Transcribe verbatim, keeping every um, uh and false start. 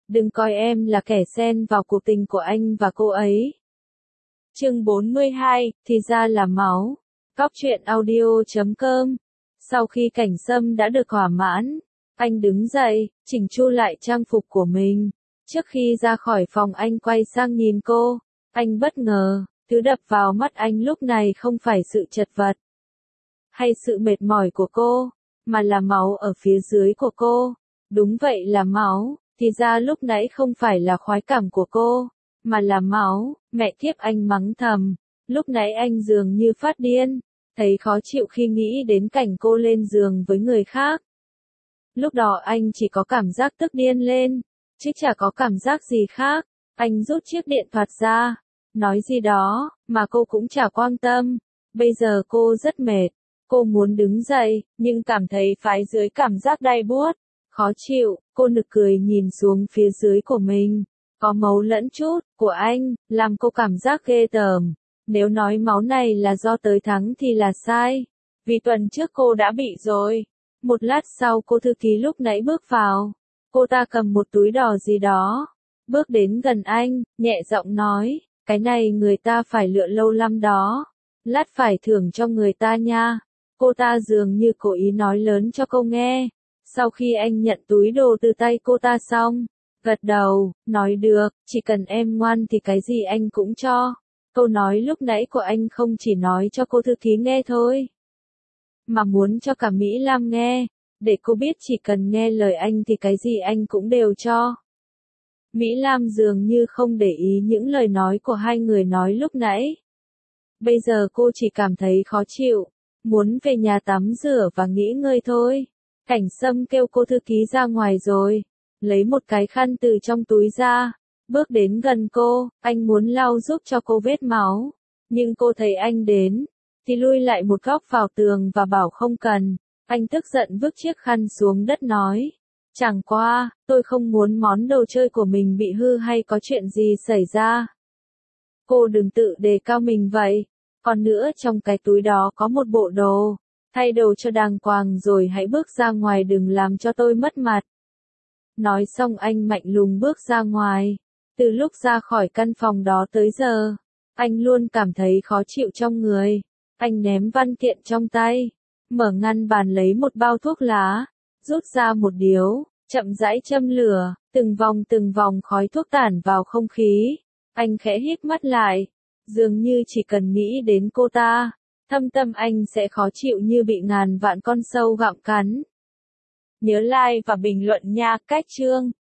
đừng coi em là kẻ xen vào cuộc tình của anh và cô ấy. Chương bốn mươi hai, thì ra là máu. Cóc truyện audio chấm com. Sau khi Cảnh Sâm đã được thỏa mãn, anh đứng dậy, chỉnh chu lại trang phục của mình. Trước khi ra khỏi phòng anh quay sang nhìn cô, anh bất ngờ, thứ đập vào mắt anh lúc này không phải sự chật vật hay sự mệt mỏi của cô, mà là máu ở phía dưới của cô. Đúng vậy, là máu, thì ra lúc nãy không phải là khoái cảm của cô, mà là máu. Mẹ kiếp, anh mắng thầm, lúc nãy anh dường như phát điên, thấy khó chịu khi nghĩ đến cảnh cô lên giường với người khác. Lúc đó anh chỉ có cảm giác tức điên lên, chứ chả có cảm giác gì khác. Anh rút chiếc điện thoại ra, nói gì đó, mà cô cũng chả quan tâm. Bây giờ cô rất mệt, cô muốn đứng dậy, nhưng cảm thấy phái dưới cảm giác đay buốt, khó chịu. Cô nực cười nhìn xuống phía dưới của mình, có máu lẫn chút của anh, làm cô cảm giác ghê tởm. Nếu nói máu này là do tới thắng thì là sai, vì tuần trước cô đã bị rồi. Một lát sau cô thư ký lúc nãy bước vào, cô ta cầm một túi đỏ gì đó, bước đến gần anh, nhẹ giọng nói, cái này người ta phải lựa lâu lắm đó, lát phải thưởng cho người ta nha. Cô ta dường như cố ý nói lớn cho cô nghe. Sau khi anh nhận túi đồ từ tay cô ta xong, gật đầu, nói được, chỉ cần em ngoan thì cái gì anh cũng cho. Câu nói lúc nãy của anh không chỉ nói cho cô thư ký nghe thôi, mà muốn cho cả Mỹ Lam nghe, để cô biết chỉ cần nghe lời anh thì cái gì anh cũng đều cho. Mỹ Lam dường như không để ý những lời nói của hai người nói lúc nãy. Bây giờ cô chỉ cảm thấy khó chịu, muốn về nhà tắm rửa và nghỉ ngơi thôi. Cảnh Sâm kêu cô thư ký ra ngoài rồi, lấy một cái khăn từ trong túi ra, bước đến gần cô, anh muốn lau giúp cho cô vết máu. Nhưng cô thấy anh đến, thì lui lại một góc vào tường và bảo không cần. Anh tức giận vứt chiếc khăn xuống đất nói, chẳng qua, tôi không muốn món đồ chơi của mình bị hư hay có chuyện gì xảy ra. Cô đừng tự đề cao mình vậy. Còn nữa, trong cái túi đó có một bộ đồ, thay đồ cho đàng hoàng rồi hãy bước ra ngoài, đừng làm cho tôi mất mặt. Nói xong anh mạnh lùng bước ra ngoài. Từ lúc ra khỏi căn phòng đó tới giờ, anh luôn cảm thấy khó chịu trong người. Anh ném văn kiện trong tay, mở ngăn bàn lấy một bao thuốc lá, rút ra một điếu, chậm rãi châm lửa, từng vòng từng vòng khói thuốc tản vào không khí. Anh khẽ hít mắt lại, dường như chỉ cần nghĩ đến cô ta, thâm tâm anh sẽ khó chịu như bị ngàn vạn con sâu gặm cắn. Nhớ like và bình luận nha. Cách chương